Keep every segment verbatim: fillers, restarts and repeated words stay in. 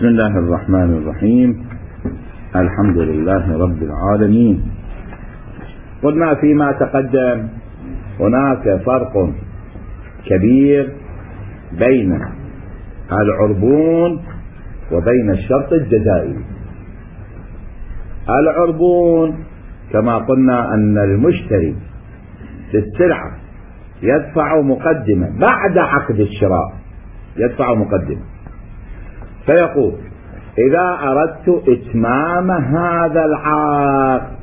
بسم الله الرحمن الرحيم. الحمد لله رب العالمين. قلنا فيما تقدم هناك فرق كبير بين العربون وبين الشرط الجزائي. العربون كما قلنا أن المشتري للسلعة يدفع مقدمة بعد عقد الشراء، يدفع مقدمة، فيقول إذا أردت إتمام هذا العقد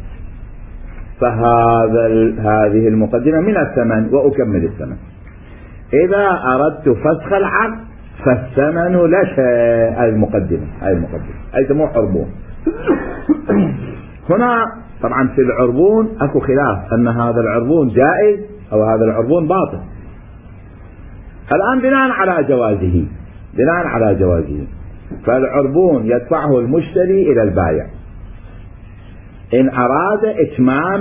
فهذا هذه المقدمة من الثمن وأكمل الثمن. إذا أردت فسخ العقد فالثمن لك. المقدمة هاي المقدمة أي يسموه عربون. هنا طبعا في العربون أكو خلاف أن هذا العربون جائز أو هذا العربون باطل. الآن بناء على جوازه بناء على جوازه فالعربون يدفعه المشتري إلى البائع إن أراد إتمام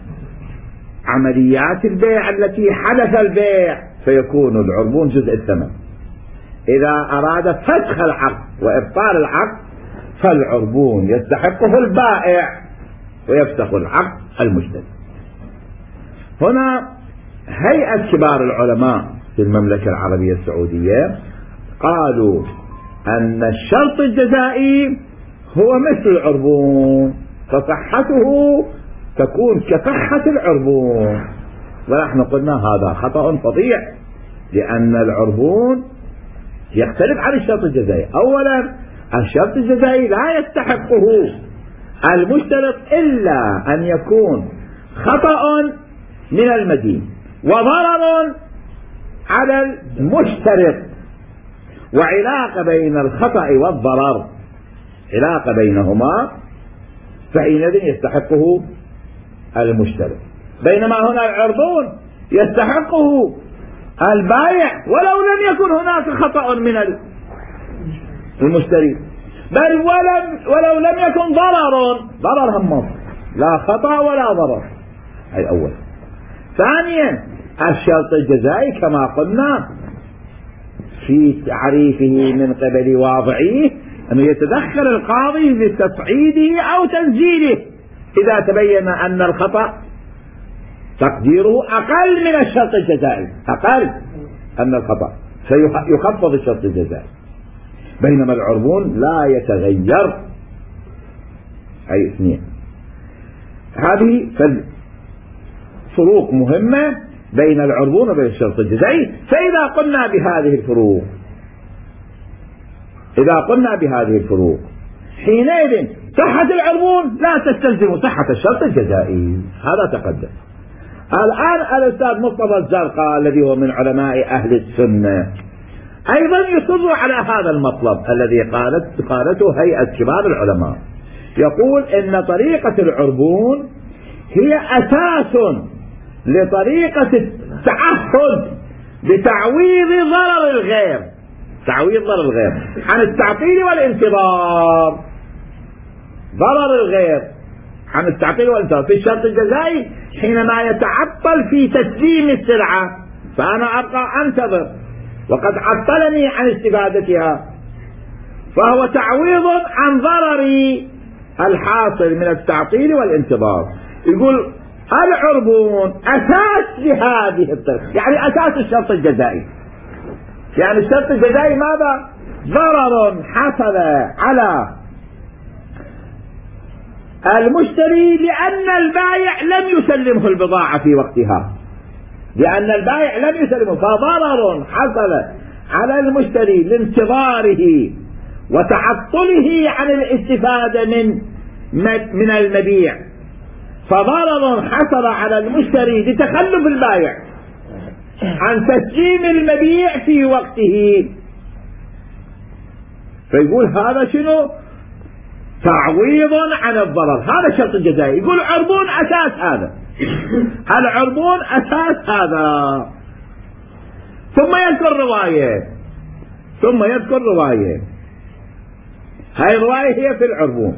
عمليات البيع التي حدث البيع فيكون العربون جزء الثمن. إذا أراد فسخ العقد وإبطال العقد فالعربون يستحقه البائع ويفسخ العقد المشتري. هنا هيئة كبار العلماء في المملكة العربية السعودية قالوا أن الشرط الجزائي هو مثل العربون فصحته تكون كصحة العربون، ونحن قلنا هذا خطأ فظيع لأن العربون يختلف عن الشرط الجزائي. أولا الشرط الجزائي لا يستحقه المشترط إلا أن يكون خطأ من المدين وضرر على المشترط، وعلاقة بين الخطأ والضرر علاقة بينهما فحينئذ يستحقه المشتري. بينما هنا العربون يستحقه البائع ولو لم يكن هناك خطأ من المشتري، بل ولم ولو لم يكن ضرر ضرر هم لا خطأ ولا ضرر. هذا أول. ثانيا الشرط الجزائي كما قلنا في تعريفه من قبل واضعيه أنه يتدخل القاضي في تصعيده أو تنزيله إذا تبين أن الخطأ تقديره أقل من الشرط الجزائي، أقل أن الخطأ فيخفض الشرط الجزائي. بينما العربون لا يتغير. أي اثنين. هذه فروق مهمة بين العربون وبين الشرط الجزائي. فإذا قلنا بهذه الفروق إذا قلنا بهذه الفروق حينئذ صحة العربون لا تستلزم صحة الشرط الجزائي. هذا تقدم. الآن الأستاذ مصطفى الزرقاء الذي هو من علماء أهل السنة أيضا يصر على هذا المطلب الذي قالت قالته هيئة كبار العلماء. يقول إن طريقة العربون هي أساس لطريقة التعهد بتعويض ضرر الغير تعويض ضرر الغير عن التعطيل والانتظار. ضرر الغير عن التعطيل والانتظار في الشرط الجزائي حينما يتعطل في تسليم السلعة فأنا أبقى أنتظر وقد عطلني عن استفادتها، فهو تعويض عن ضرري الحاصل من التعطيل والانتظار. يقول العربون أساس لهذه الطريقة، يعني أساس الشرط الجزائي. يعني الشرط الجزائي ماذا؟ ضرر حصل على المشتري لأن البائع لم يسلمه البضاعة في وقتها، لأن البائع لم يسلمه، فضرر حصل على المشتري لانتظاره وتعطله عن الاستفادة من من المبيع، فضرر حصل على المشتري لتخلف البائع عن تسليم المبيع في وقته. فيقول هذا شنو؟ تعويض عن الضرر. هذا الشرط الجزائي. يقول عربون أساس هذا العربون أساس هذا. ثم يذكر رواية ثم يذكر رواية هاي الرواية هي في العربون.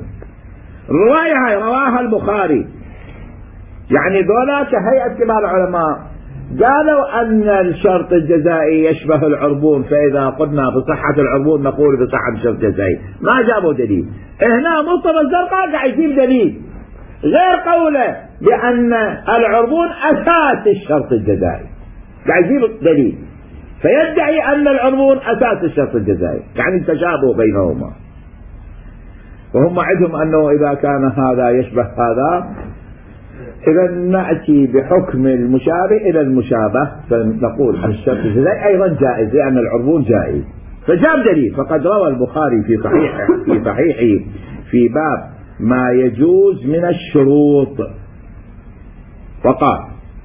الرواية هاي رواها البخاري. يعني دولا كهيئة كبار العلماء قالوا أن الشرط الجزائي يشبه العربون، فإذا قلنا بصحة العربون نقول بصحة الشرط الجزائي. ما جابوا دليل. هنا مصطفى الزرقاء قاعد يجيب دليل غير قوله بأن العربون أساس الشرط الجزائي، قاعد يجيب دليل فيدعي أن العربون أساس الشرط الجزائي، يعني تشابه بينهما. وهم عندهم أنه إذا كان هذا يشبه هذا إذا نأتي بحكم المشابه إلى المشابه، فنقول الشرط الجزائي أيضا جائز لأن العربون جائز. فجاب دليل. فقد روى البخاري في صحيح في صحيحه في باب ما يجوز من الشروط وقال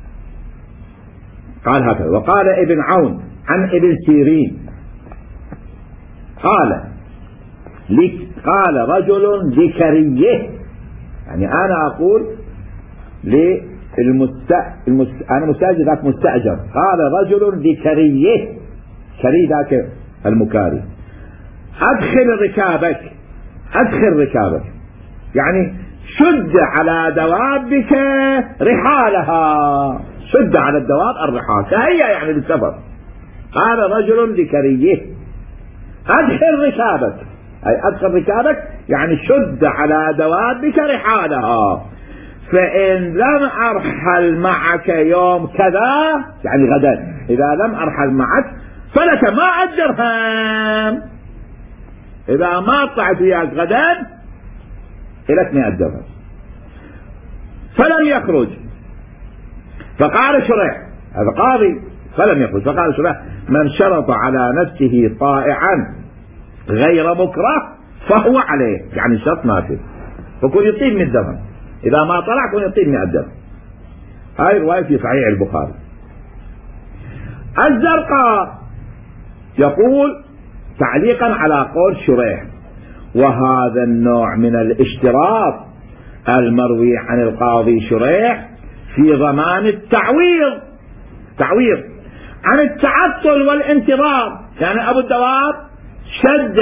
قال هكذا: وقال ابن عون عن ابن سيرين قال قال رجل لكريه، يعني أنا أقول للمست المست... أنا مستأجر ذاك مستأجر، قال رجل لكريه، كري ذاك المكاري، أدخل ركابك أدخل ركابك يعني شد على دوابك رحالها، شد على الدواب الرحال، فهي يعني بالسفر. قال رجل لكريه أدخل ركابك، أي أدخل ركابك يعني شد على دوابك رحالها، فإن لم أرحل معك يوم كذا يعني غدا، إذا لم أرحل معك فلك ما الدرهم، إذا ما طلعت وياك غدا لك مئة درهم. فلم يخرج، فقال شريح، هذا قاضي، فلم يخرج، فقال شريح: من شرط على نفسه طائعا غير مكره فهو عليه، يعني الشرط نافذ، فكون يطيب مئة درهم، إذا ما طلع كون يطيب مئة درهم. هاي رواية في صحيح البخاري. الزرقاء يقول تعليقا على قول شريح: وهذا النوع من الاشتراط المروي عن القاضي شريح في ضمان التعويض تعويض عن التعطل والانتظار، يعني أبو الدواب شد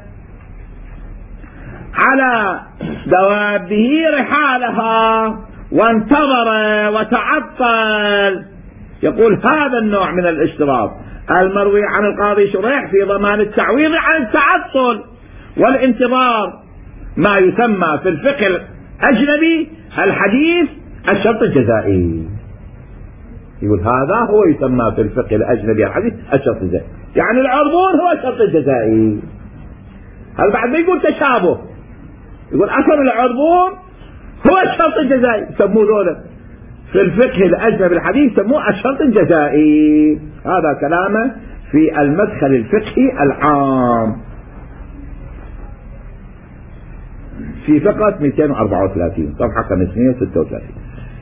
على دوابه رحالها وانتظر وتعطل، يقول هذا النوع من الاشتراط المروي عن القاضي شريح في ضمان التعويض عن التعطل والانتظار، ما يسمى في الفقه الأجنبي الحديث الشرط الجزائي. يقول هذا هو يسمى في الفقه الأجنبي الحديث الشرط الجزائي، يعني العربون هو الشرط الجزائي. هل بعد ما يقول تشابه، يقول أثر العربون هو الشرط الجزائي، يسموه ذولا في الفقه الأجنبي الحديث يسموه الشرط الجزائي. هذا كلامه في المدخل الفقهي العام في فقرة مئتين وأربعة وثلاثين صفحة خمسمئة وستة وثلاثين.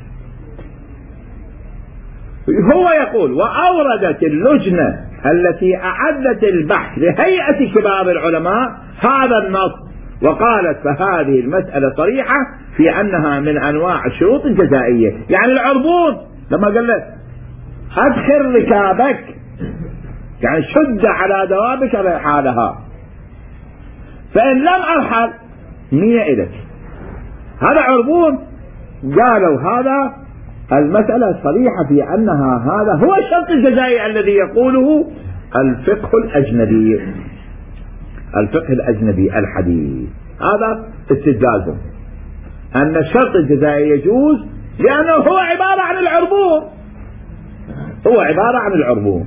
هو يقول: وأوردت اللجنة التي أعدت البحث لهيئة كبار العلماء هذا النص وقالت فهذه المسألة صريحة في أنها من أنواع الشروط الجزائية، يعني العربون لما قال لك أدخل ركابك يعني شد على دوابك رحالها، فإن لم أرحل مية إلك، هذا عربون. قالوا هذا المسألة صريحة في أنها هذا هو الشرط الجزائي الذي يقوله الفقه الأجنبي الفقه الأجنبي الحديث. هذا استدلالهم أن الشرط الجزائي يجوز لأنه هو عبارة عن العربون، هو عبارة عن العربون.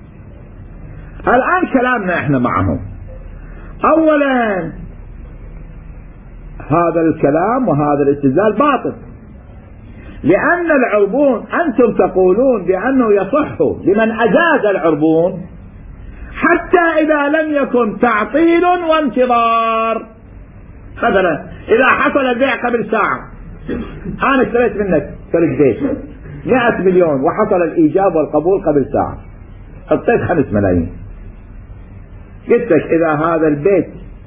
الآن كلامنا احنا معهم. أولا هذا الكلام وهذا الاستدلال باطل، لأن العربون أنتم تقولون بأنه يصح لمن أجاز العربون حتى إذا لم يكن تعطيل وانتظار. مثلا إذا حصل البيع قبل ساعة، أنا اشتريت منك ثلاث بيت مئة مليون وحصل الإيجاب والقبول قبل ساعة، حطيت خمس ملايين، قلت لك إذا هذا البيت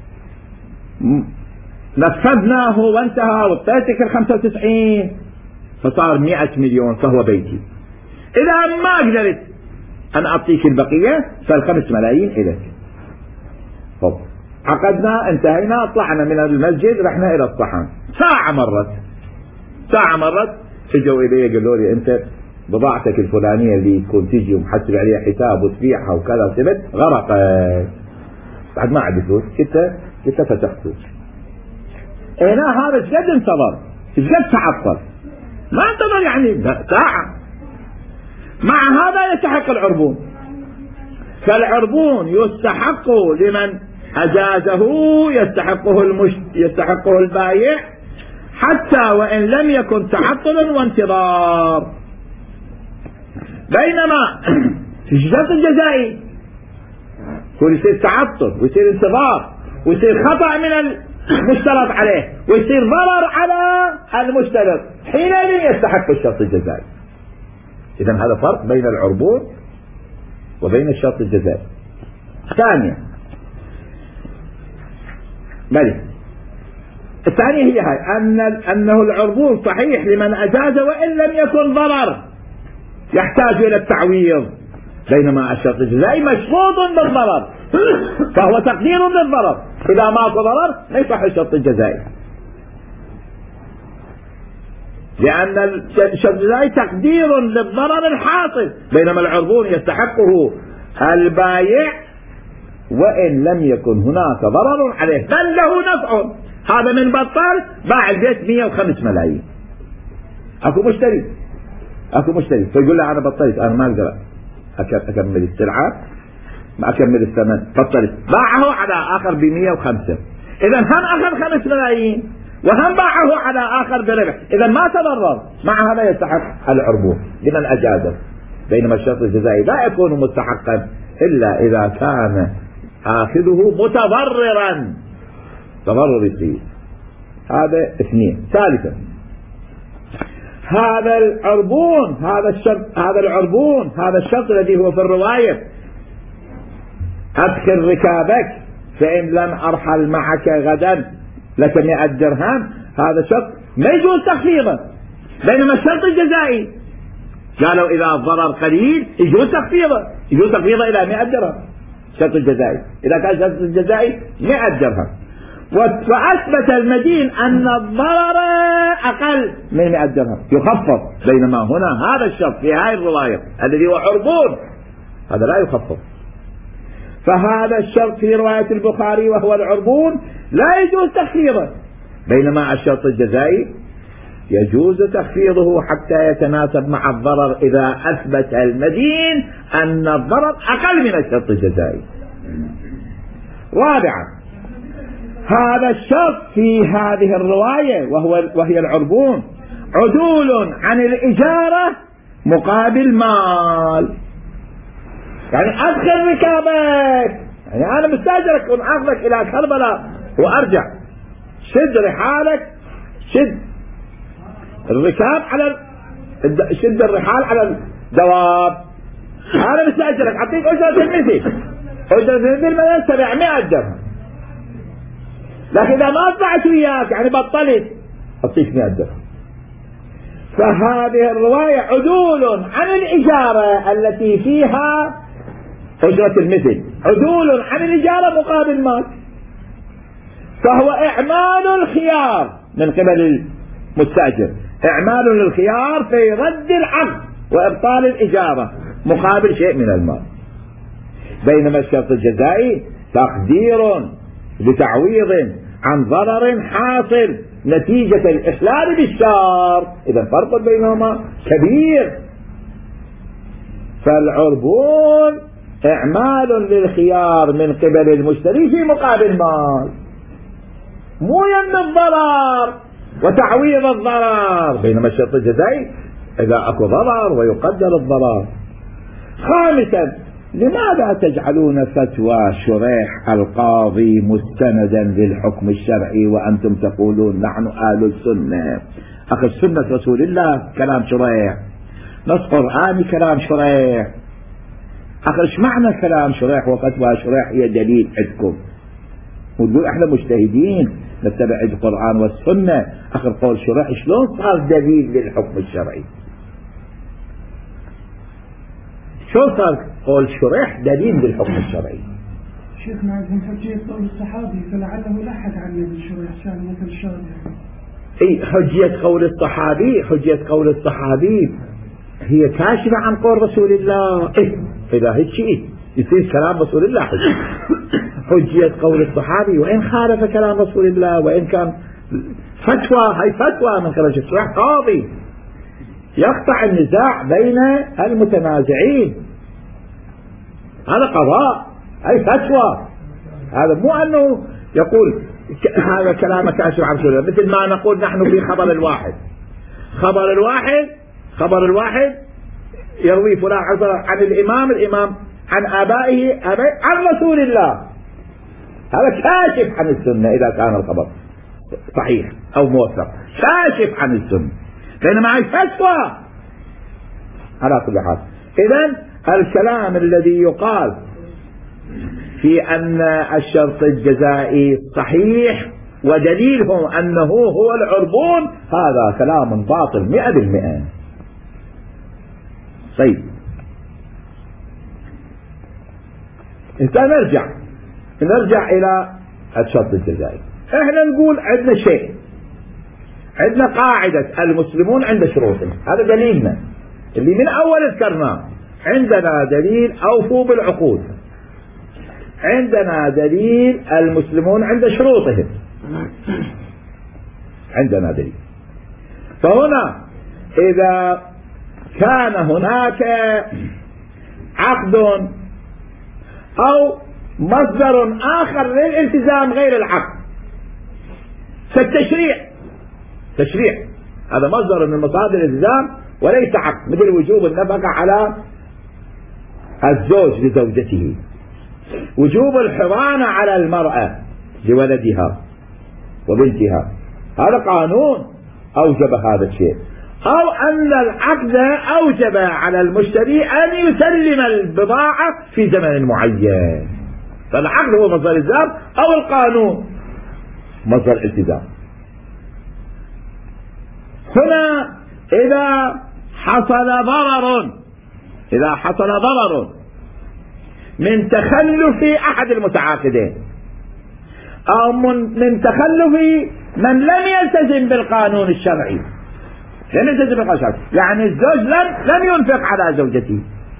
نفذناه وانتهى وطيتك الخمسة وتسعين فصار مئة مليون فهو بيتي، إذا ما قدرت أن أعطيك البقية فالخمس ملايين إليك. طب عقدنا، انتهينا، طلعنا من المسجد رحنا إلى الصحن، ساعة مرت ساعة مرت اجوا إلي قالوا لي أنت بضاعتك الفلانية اللي تكون تجي ومحسب عليها حساب وتبيعها وكذا وسبت غرقت بعد ما عندي فلوس كنت كنت فتحته. هنا هذا شقد انتظر شقد تعطل ما انتظر يعني ساعة. مع هذا يستحق العربون. فالعربون يستحق لمن أجازه يستحقه المش... يستحقه البايع حتى وإن لم يكن تعطل وانتظار. بينما في الشرط الجزائي يكون يصير تعطل ويصير انتظار ويصير خطأ من المشترط عليه ويصير ضرر على المشترط حينئذ يستحق الشرط الجزائي. إذا هذا فرق بين العربون وبين الشرط الجزائي. ثانيا بل الثانية هي هاي أن أنه العربون صحيح لمن أجاز وإن لم يكن ضرر يحتاج إلى التعويض. بينما الشرط الجزائي مشروط بالضرر فهو تقدير للضرر. إذا ماكو ضرر لا يصح الشرط الجزائي لأن الشرط الجزائي تقدير للضرر الحاصل. بينما العربون يستحقه البايع وإن لم يكن هناك ضرر عليه بل له نفع. هذا من بطال باع البيت مية وخمس ملايين أكو مشتري أكو مشتري فيقول له أنا بطلت أنا ما أقدر أكمل السلعة ما أكمل الثمن بطلت. باعه على آخر بمية وخمسة إذا هم أخذ خمس ملايين وهم باعه على آخر بربح إذا ما تضرر. مع هذا يستحق العربون لمن أجازه. بينما الشرط الجزائي لا يكون مستحقا إلا إذا كان آخذه متضررا تضرر يصير. هذا اثنين. ثالثا هذا العربون هذا الشرط هذا العربون هذا الشرط الذي هو في الرواية أدخل ركابك فإن لم أرحل معك غدا لك مئة درهم. هذا شرط ما يجوز تخفيضه. بينما الشرط الجزائي قالوا إذا الضرر قليل يجوز تخفيضه يجوز تخفيضه إلى مئة درهم. الشرط الجزائي إذا كان الشرط الجزائي مئة درهم وأثبت المدين أن الضرر أقل من مئة درهم يخفض. بينما هنا هذا الشرط في هذه الرواية الذي هو عربون هذا لا يخفض. فهذا الشرط في رواية البخاري وهو العربون لا يجوز تخفيضه. بينما الشرط الجزائي يجوز تخفيضه حتى يتناسب مع الضرر إذا أثبت المدين أن الضرر أقل من الشرط الجزائي. رابعا هذا الشرط في هذه الرواية وهو وهي العربون عدول عن الإجارة مقابل مال. يعني أدخل ركابك يعني أنا مستأجرك ونأخذك إلى كربلاء وأرجع شد رحالك شد الركاب على شد الرحال على الدواب أنا مستأجرك أعطيك أجرة المثل أجرة المثل مثلا سبعمائة درهم لكن إذا ما أطلعت وياك يعني بطلت أعطيك مئة درهم. فهذه الرواية عدول عن الإجارة التي فيها أجرة المثل عدول عن الإجارة مقابل مال. فهو إعمال الخيار من قبل المستأجر إعمال للخيار في رد العقد وإبطال الإجارة مقابل شيء من المال. بينما الشرط الجزائي تقدير بتعويض عن ضرر حاصل نتيجة الإخلال بالشرط. إذا فرق بينهما كبير. فالعربون إعمال للخيار من قبل المشتري في مقابل مال مو يم الضرر وتعويض الضرر. بينما الشرط الجزائي إذا أكو ضرر ويقدر الضرر. خامسا لماذا تجعلون فتوى شريح القاضي مستندا للحكم الشرعي وأنتم تقولون نحن آل السنة؟ أخي سنة رسول الله كلام شريح نص قرآني كلام شريح. أخي ايش معنى كلام شريح وفتوى شريح هي دليل عندكم وتقول احنا مجتهدين نتبع القرآن والسنة. أخي قول شريح شلون صار دليل للحكم الشرعي؟ شو صار قول شريح دليل للحكم الشرعي؟ شيخنا عندهم حجية قول الصحابي فلعله لحد عن يد الشريح كان مثل الشارع. اي حجية قول الصحابي حجية قول الصحابي هي كاشفة عن قول رسول الله. إيه إذا هيك شيء يصير كلام رسول الله حجة. حجية قول الصحابي وإن خالف كلام رسول الله وإن كان فتوى، هاي فتوى من خلال الشرع قاضي يقطع النزاع بين المتنازعين، هذا قضاء، هاي فتوى. هذا مو أنه يقول هذا كلام كاشف عن رسول الله، مثل ما نقول نحن في خبر الواحد. خبر الواحد خبر الواحد يروي فلان عن الإمام، الإمام عن آبائه آبائه عن رسول الله، هذا كاشف عن السنة إذا كان الخبر صحيح أو موثق، كاشف عن السنة. بينما هي فتوى على كل حال. إذن الكلام الذي يقال في أن الشرط الجزائي صحيح ودليله أنه هو العربون، هذا كلام باطل مئة بالمئة. طيب انت نرجع نرجع إلى الشرط الجزائي. احنا نقول عندنا شيء، عندنا قاعدة المسلمون عند شروطهم، هذا دليلنا اللي من أول ذكرناه. عندنا دليل أوفوا بالعقود، عندنا دليل المسلمون عند شروطهم، عندنا دليل. فهنا إذا كان هناك عقد أو مصدر آخر للالتزام غير العقد فالتشريع، تشريع هذا مصدر من مصادر الالتزام وليس عقد، مثل وجوب النفقة على الزوج لزوجته، وجوب الحضانة على المرأة لولدها وبنتها، هذا قانون أوجب هذا الشيء. أو أن العقد أوجب على المشتري أن يسلم البضاعة في زمن معين، فالعقد هو مصدر الالتزام أو القانون مصدر الالتزام. هنا إذا حصل ضرر إذا حصل ضرر من تخلف أحد المتعاقدين أو من, من تخلف من لم يلتزم بالقانون الشرعي، لم يلتزم بالقانون الشرعي، يعني الزوج لم, لم ينفق على زوجته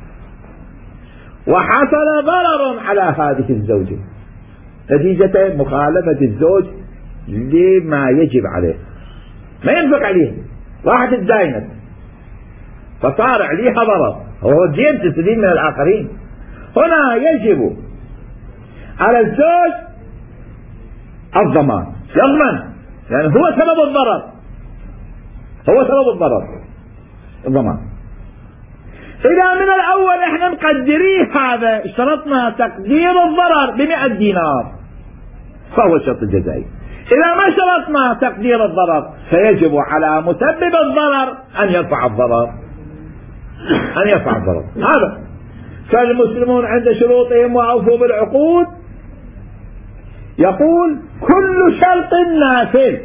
وحصل ضرر على هذه الزوجة نتيجة مخالفة الزوج لما يجب عليه، ما ينفق عليه، واحد اتداينت فصار عليها ضرر، هو جيب تستفيد من الآخرين. هنا يجب على الزوج الضمان، يضمن، يعني هو سبب الضرر، هو سبب الضرر، الضمان. إذا من الأول احنا مقدريه هذا، اشترطنا تقدير الضرر بمئة دينار فهو الشرط الجزائي. إذا ما شرطنا تقدير الضرر فيجب على مسبب الضرر أن يرفع الضرر، أن يرفع الضرر. هذا فالمسلمون عند شروطهم وأوفوا بالعقود يقول كل شرط نافذ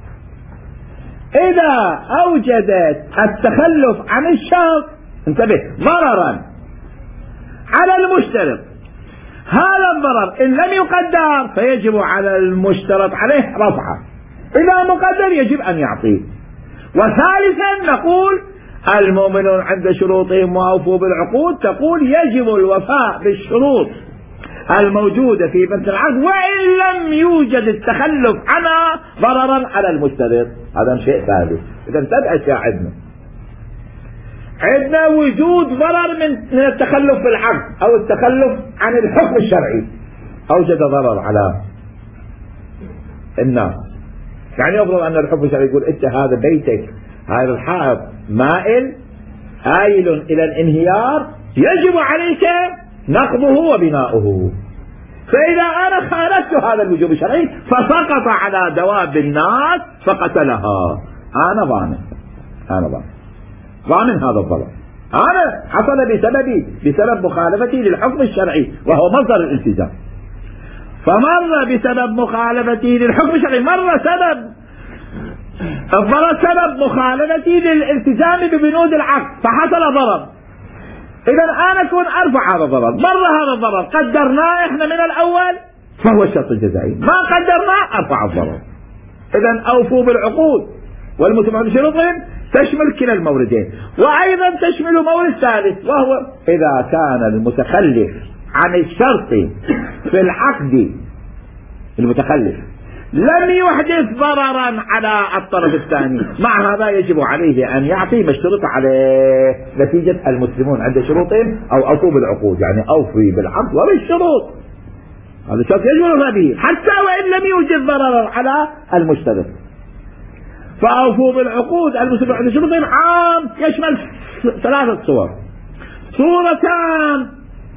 إذا أوجدت التخلف عن الشرط، انتبه، ضررا على المشترط، هذا الضرر إن لم يقدر فيجب على المشترط عليه رفعه، إذا مقدر يجب أن يعطيه. وثالثا نقول المؤمنون عند شروطهم وأوفوا بالعقود تقول يجب الوفاء بالشروط الموجودة في بنت العقد وإن لم يوجد التخلف عنها ضررا على المشترط، هذا شيء ثالث. إذا انتبه أشياء عندنا عندنا وجود ضرر من من التخلف في العقد أو التخلف عن الحكم الشرعي، أوجد ضرر على الناس. يعني يفرض أن الحكم الشرعي يقول أنت هذا بيتك، هذا الحائط مائل آيل إلى الانهيار، يجب عليك نقضه وبناؤه. فإذا أنا خالفت هذا الوجوب الشرعي فسقط على دواب الناس فقتلها، أنا ضامن، أنا ضامن ضامن هذا الضرر، أنا حصل بسببي بسبب مخالفتي للحكم الشرعي وهو مصدر الالتزام. فمر بسبب مخالفتي للحكم الشرعي، مر سبب الضرر سبب مخالفتي للالتزام ببنود العقد فحصل ضرر، إذا أنا أكون أرفع هذا الضرر. مر هذا الضرر قدرناه إحنا من الأول فهو الشرط الجزائي، ما قدرناه أرفع الضرر. إذا أوفوا بالعقود والمتبع بشروط تشمل كلا الموردين، وأيضا تشمل مورد ثالث، وهو إذا كان المتخلف عن الشرط في العقد، المتخلف لم يحدث ضررا على الطرف الثاني، مع هذا يجب عليه أن يعطي ما اشترط عليه. نتيجة المسلمون عند شروطهم أو أوفوا بالعقود، يعني أوفي بالعقد وبالشروط، هذا الشرط يجب الوفاء به حتى وإن لم يوجد ضررا على المشترط. فأوفوا بالعقود المسلمون عند شروطهم عام يشمل ثلاثة صور. صورتان: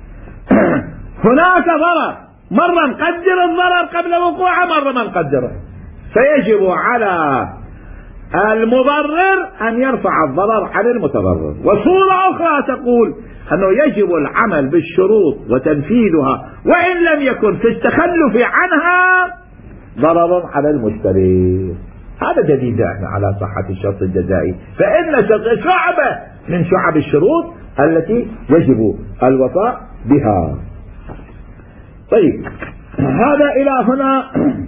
هناك ضرر، مرة نقدر الضرر قبل وقوعه، مرة ما نقدره، فيجب على المضرر أن يرفع الضرر عن المتضرر. وصورة أخرى تقول أنه يجب العمل بالشروط وتنفيذها وإن لم يكن في التخلف عنها ضرر على المشتري. هذا دليل احنا على صحة الشرط الجزائي، فإن شعبة من شعب الشروط التي يجب الوفاء بها. طيب، هذا إلى هنا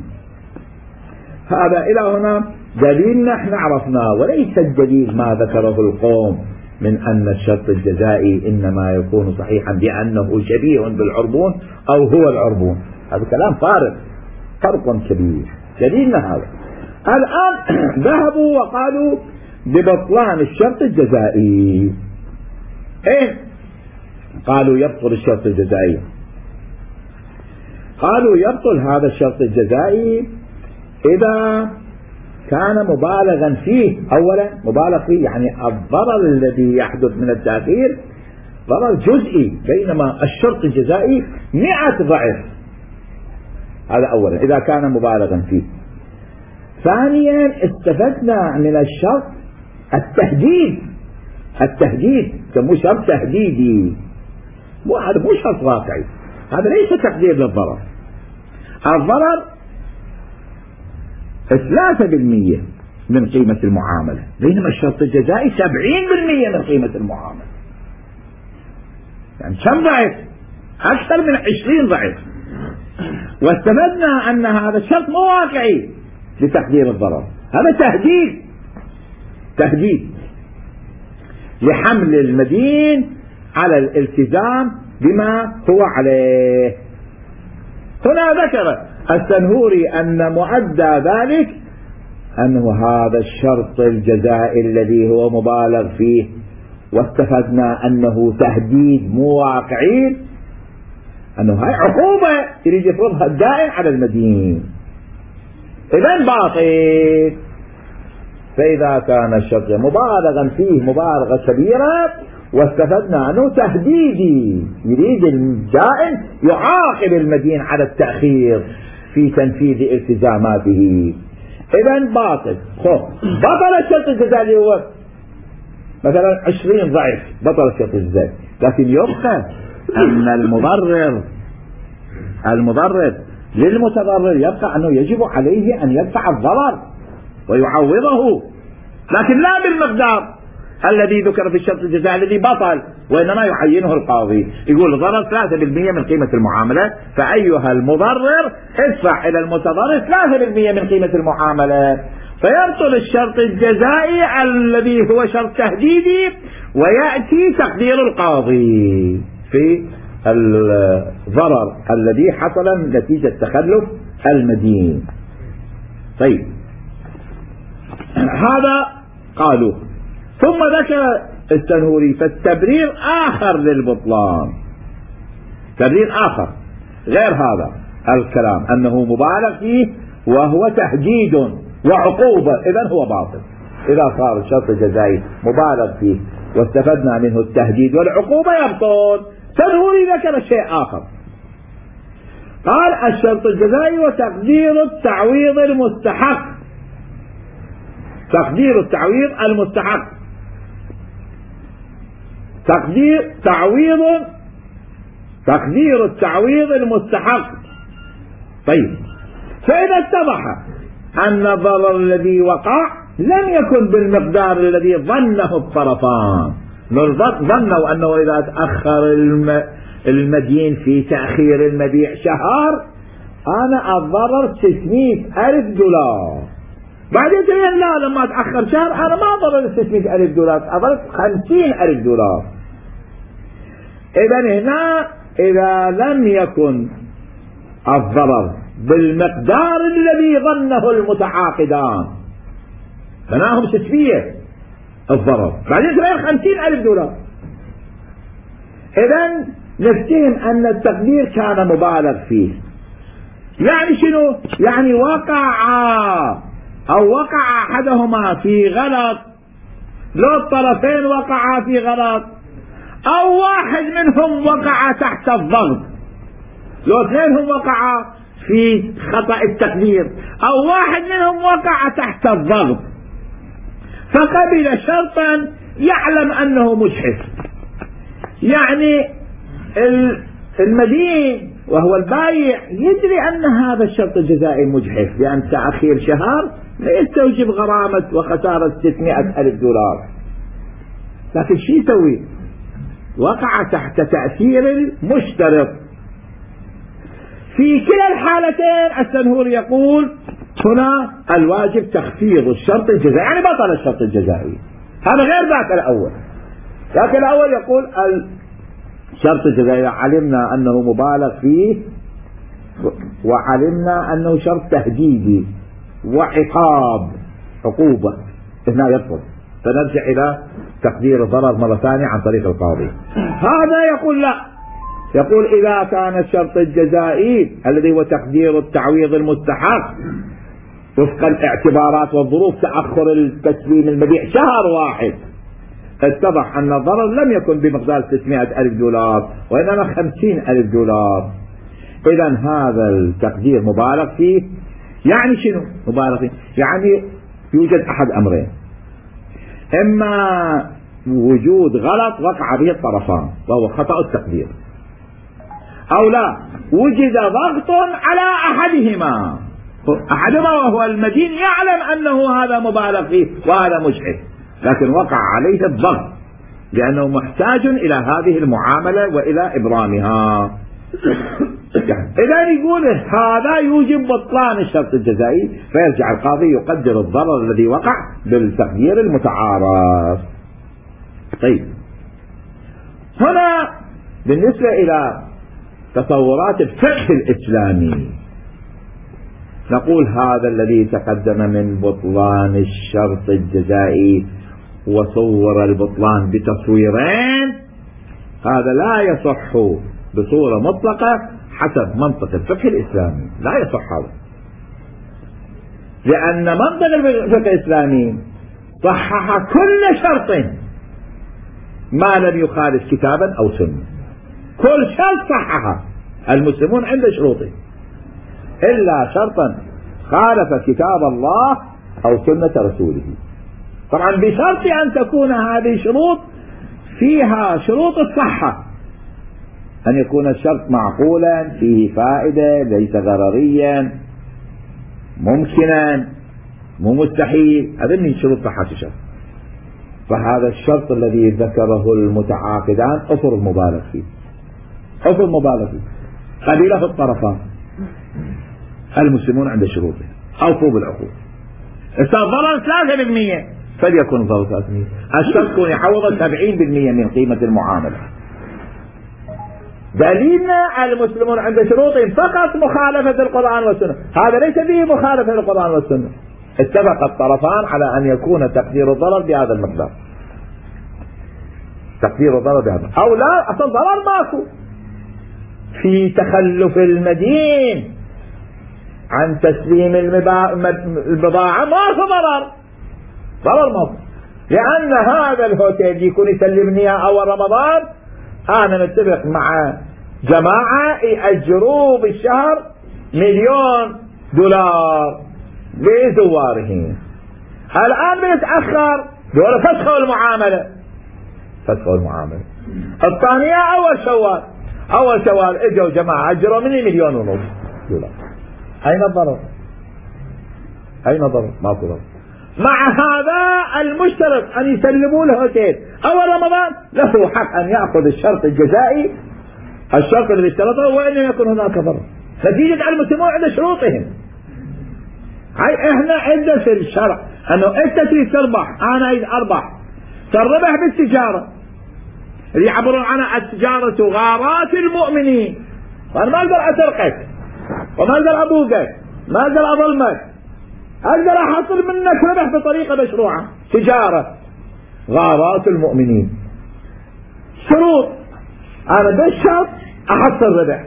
هذا إلى هنا دليل نحن عرفناه، وليس الدليل ما ذكره القوم من أن الشرط الجزائي إنما يكون صحيحا بأنه شبيه بالعربون أو هو العربون. هذا كلام فارغ، فرق كبير. دليلنا هذا. الآن ذهبوا وقالوا ببطلان الشرط الجزائي. إيه؟ قالوا يبطل الشرط الجزائي. قالوا يبطل هذا الشرط الجزائي إذا كان مبالغا فيه. أولا مبالغ فيه يعني الضرر الذي يحدث من التأخير ضرر جزئي، بينما الشرط الجزائي مئة ضعف. هذا أولا إذا كان مبالغا فيه. ثانيا استفدنا من الشرط التهديد. التهديد سموه شرط تهديدي، مو هذا مو شرط واقعي، هذا ليس تقدير للضرر. الضرر ثلاثة بالمئة من قيمة المعاملة، بينما الشرط الجزائي سبعين بالمئة من قيمة المعاملة. يعني كم ضعف؟ أكثر من عشرين ضعف. واستفدنا أن هذا الشرط مو واقعي لتقدير الضرر، هذا تهديد تهديد لحمل المدين على الالتزام بما هو عليه. هنا ذكر السنهوري أن مؤدى ذلك أنه هذا الشرط الجزائي الذي هو مبالغ فيه، واستفدنا أنه تهديد مو واقعي، أنه هاي عقوبة يريد يفرضها الدائن على المدين، إذن باطل. فإذا كان الشرط مبالغا فيه مبالغة كبيرة، واستفدنا أنه تهديدي يريد الدائن يعاقب المدين على التأخير في تنفيذ التزاماته، إذن باطل. خب بطل الشرط الجزائي هو مثلا عشرين ضعف، بطل الشرط الجزائي، لكن يبقى أن المضرر المضرر للمتضرر يبقى أنه يجب عليه أن يدفع الضرر ويعوضه، لكن لا بالمقدار الذي ذكر في الشرط الجزائي الذي بطل، وإنما يعينه القاضي، يقول ضرر ثلاثة بالمئة من قيمة المعاملة، فأيها المضرر ادفع إلى المتضرر ثلاثة بالمئة من قيمة المعاملة. فيبطل الشرط الجزائي الذي هو شرط تهديدي، ويأتي تقدير القاضي في الضرر الذي حصل نتيجة تخلف المدين. طيب، هذا قالوا. ثم ذكر السنهوري فالتبرير آخر للبطلان، تبرير آخر غير هذا الكلام أنه مبالغ فيه وهو تهديد وعقوبة، إذن هو باطل. إذا صار الشرط الجزائي مبالغ فيه واستفدنا منه التهديد والعقوبة يبطل. السنهوري ذكر شيء آخر، قال الشرط الجزائي وتقدير التعويض المستحق. تقدير التعويض المستحق، تقدير تعويض تقدير التعويض المستحق. طيب، فإذا اتضح أن الضرر الذي وقع لم يكن بالمقدار الذي ظنه الطرفان، ظنوا أنه إذا تأخر المدين في تأخير المبيع شهر أنا الضرر ستمئة ألف دولار، بعدين تبين لا لما تأخر شهر أنا ما ضرر ستمائة ألف دولار، أضرت خمسين ألف دولار. إذا هنا إذا لم يكن الضرر بالمقدار الذي ظنه المتعاقدان فناهم ستمائة الضرر، بعدين تبين خمسين ألف دولار، إذا نفتهم أن التقدير كان مبالغ فيه. يعني شنو؟ يعني وقع أو وقع أحدهما في غلط، لو الطرفين وقعا في غلط، أو واحد منهم وقع تحت الضغط، لو اثنينهم وقعا في خطأ التقدير، أو واحد منهم وقع تحت الضغط فقبل شرطا يعلم أنه مجحف. يعني المدين وهو البايع يدري أن هذا الشرط الجزائي مجحف، لأن تأخير شهر لا يستوجب غرامة وخسارة ستمائة ألف دولار، لكن شو يسوي؟ وقع تحت تأثير المشترط. في كلا الحالتين السنهوري يقول هنا الواجب تخفيض الشرط الجزائي، يعني بطل الشرط الجزائي، هذا غير ذاك الأول. ذاك الأول يقول الشرط الجزائي علمنا أنه مبالغ فيه وعلمنا أنه شرط تهديدي وعقاب عقوبة، هنا يرفض، فنرجع إلى تقدير الضرر مرة ثانية عن طريق القاضي. هذا يقول لا، يقول إذا كان الشرط الجزائي الذي هو تقدير التعويض المستحق وفق الاعتبارات والظروف، تأخر التسليم المبيع شهر واحد، اتضح أن الضرر لم يكن بمقدار ستمائة ألف دولار وإنما خمسين ألف دولار، إذا هذا التقدير مبالغ فيه. يعني شنو مبالغ فيه؟ يعني يوجد أحد أمرين، إما وجود غلط وقع به الطرفان وهو خطأ التقدير، أو لا وجد ضغط على أحدهما، أحدهما وهو المدين يعلم أنه هذا مبالغ فيه وهذا مجحف، لكن وقع عليه الضغط لأنه محتاج إلى هذه المعاملة وإلى إبرامها. إذا يقول هذا يوجب بطلان الشرط الجزائي، فيرجع القاضي يقدر الضرر الذي وقع بالتقدير المتعارف. طيب، هنا بالنسبة إلى تصورات الفقه الإسلامي نقول هذا الذي تقدم من بطلان الشرط الجزائي وصور البطلان بتصويرين، هذا لا يصح بصورة مطلقة حسب منطق الفقه الإسلامي، لا يصح هذا، لأن منطق الفقه الإسلامي صحح كل شرط ما لم يخالف كتابا أو سنة، كل شرط صححه المسلمون عند شروطه، إلا شرطا خالف كتاب الله أو سنة رسوله، طبعا بشرط أن تكون هذه شروط فيها شروط الصحة، أن يكون الشرط معقولا فيه فائدة ليس ضرريا ممكنا مو مستحيل، هذا من شروط صحة الشرط. فهذا الشرط الذي ذكره المتعاقدان أصل مبالغ فيه، أصل مبالغ فيه قبيله الطرفان المسلمون عند شروطه، أوفوا بالعقود. الضرر ثلاثة بالمئة فليكن ضرر ثلاثة بالمئة، الشرط يكون يحوض سبعين بالمئة من قيمة المعاملة. دليلنا المسلمون عند شروطهم فقط مخالفة القرآن والسنة، هذا ليس فيه مخالفة القرآن والسنة، اتفق الطرفان على أن يكون تقدير الضرر بهذا المقدار، تقدير الضرر بهذا، أو لا أصلا ضرر ماكو، في تخلف المدين عن تسليم البضاعة ما في ضرر، ضرر ما في، لأن هذا الهوتيل يكون يسلمني أول رمضان، أنا متفق مع جماعة يأجروا بالشهر مليون دولار لزوارهم، الآن بنتأخر دول فسخوا المعاملة، فسخوا المعاملة الثانية أول شوال، أول شوال اجوا جماعة أجروا مني مليون ونص دولار، أين الضرر؟ أين الضرر؟ ما في ضرر. مع هذا المشترط أن يسلموا له هوتيل أول رمضان له حق أن يأخذ الشرط الجزائي، الشرط الذي اشترطه وإن يكون هناك ضرر، نتيجة المسلمون عند شروطهم، هاي احنا عندنا في الشرع انه انت تريد تربح، انا اريد اربح، فالربح بالتجارة اللي يعبرون عنها التجارة غارات المؤمنين. فانا ما اقدر اسرقك وما اقدر ابوقك، ما اقدر اظلمك، اقدر احصل منك ربح بطريقة مشروعة، تجارة غارات المؤمنين. شروط، انا بالشرط احصل ربح.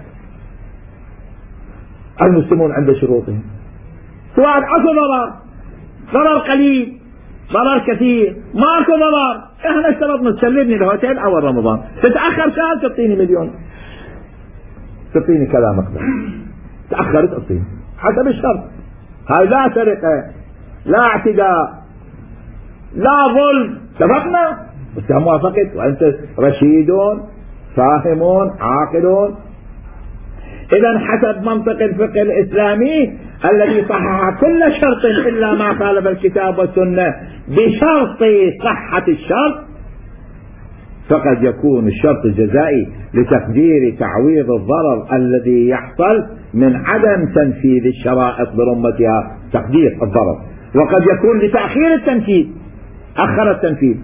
المسلمون عند شروطهم، سواء اكو ضرر، ضرر قليل، ضرر كثير، ماكو ضرر، احنا اشترطنا تسلمني الهوتيل اول رمضان، تتاخر شهر تعطيني مليون، تعطيني كذا مقدار، تاخرت تعطيني حسب الشرط. هاي لا سرقه، لا اعتداء، لا ظلم، اتفقنا؟ بس موافقت وانت رشيدون فاهمون عاقلون. اذا حسب منطق الفقه الاسلامي الذي صحح كل شرط الا ما خالف الكتاب والسنه بشرط صحه الشرط، فقد يكون الشرط الجزائي لتقدير تعويض الضرر الذي يحصل من عدم تنفيذ الشرائط برمتها، تقدير الضرر، وقد يكون لتأخير التنفيذ، أخر التنفيذ،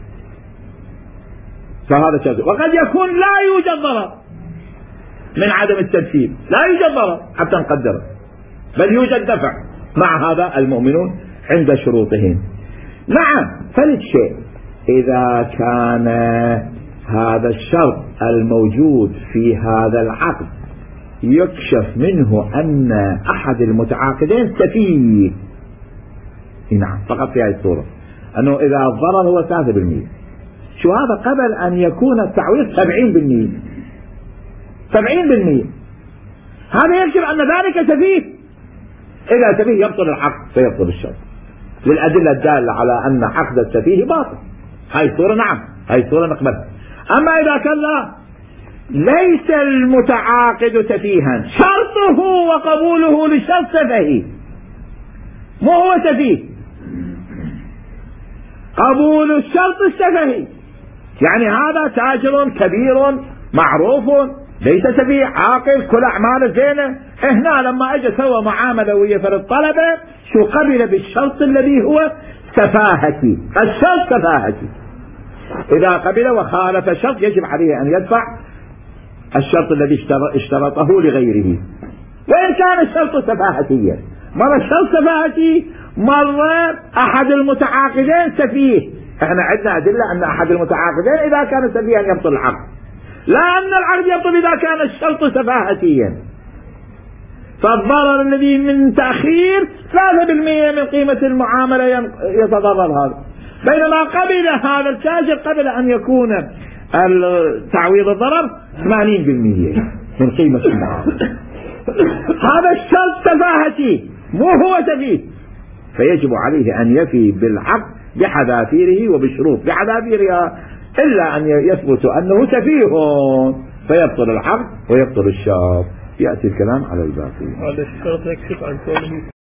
فهذا شرط. وقد يكون لا يوجد ضرر من عدم التنفيذ، لا يوجد ضرر حتى نقدره، بل يوجد دفع. مع هذا المؤمنون عند شروطهم. نعم، فللشيء إذا كان هذا الشرط الموجود في هذا العقد يكشف منه أن أحد المتعاقدين سفيه، نعم فقط في هذه الصورة، أنه إذا الضرر هو ثلاثة بالمئة، شو هذا قبل أن يكون التعويض سبعين بالمئة، سبعين بالمئة، هذا يكشف أن ذلك سفيه. إذا سفيه يبطل العقد فيبطل الشرط للأدلة الدالة على أن عقد السفيه باطل. هاي الصورة نعم، هاي الصورة نقبلها. أما إذا كان لا، ليس المتعاقد سفيها، شرطه وقبوله للشرط سفهي، مو هو سفيه، قبول الشرط السفهي. يعني هذا تاجر كبير معروف ليس سفيه، عاقل، كل أعماله زينة، هنا لما اجى سوى معاملة ويا فرد طلبة شو قبل بالشرط الذي هو سفاهتي، الشرط سفاهتي. إذا قبل وخالف الشرط يجب عليه أن يدفع الشرط الذي اشترطه لغيره، وإن كان الشرط سفاهتيا. مرة الشرط سفاهتي، مرة أحد المتعاقدين سفيه. احنا عندنا أدلة أن أحد المتعاقدين إذا كان سفيها يبطل العقد، لا أن العقد يبطل إذا كان الشرط سفاهتيا. فالضرر الذي من تأخير ثلاثة بالمئة من قيمة المعاملة يتضرر هذا، بينما قبل هذا التاجر قبل أن يكون تعويض الضرر ثمانين بالمئة من قيمة المعاملة. هذا الشرط سفاهتي، مو هو سفيه، فيجب عليه أن يفي بالعقد بحذافيره وبشروط بحذافيرها، إلا أن يثبت أنه سفيه فيبطل العقد ويبطل الشرط. يأتي الكلام على الباقي. هذا الشرط يكشف عن كونه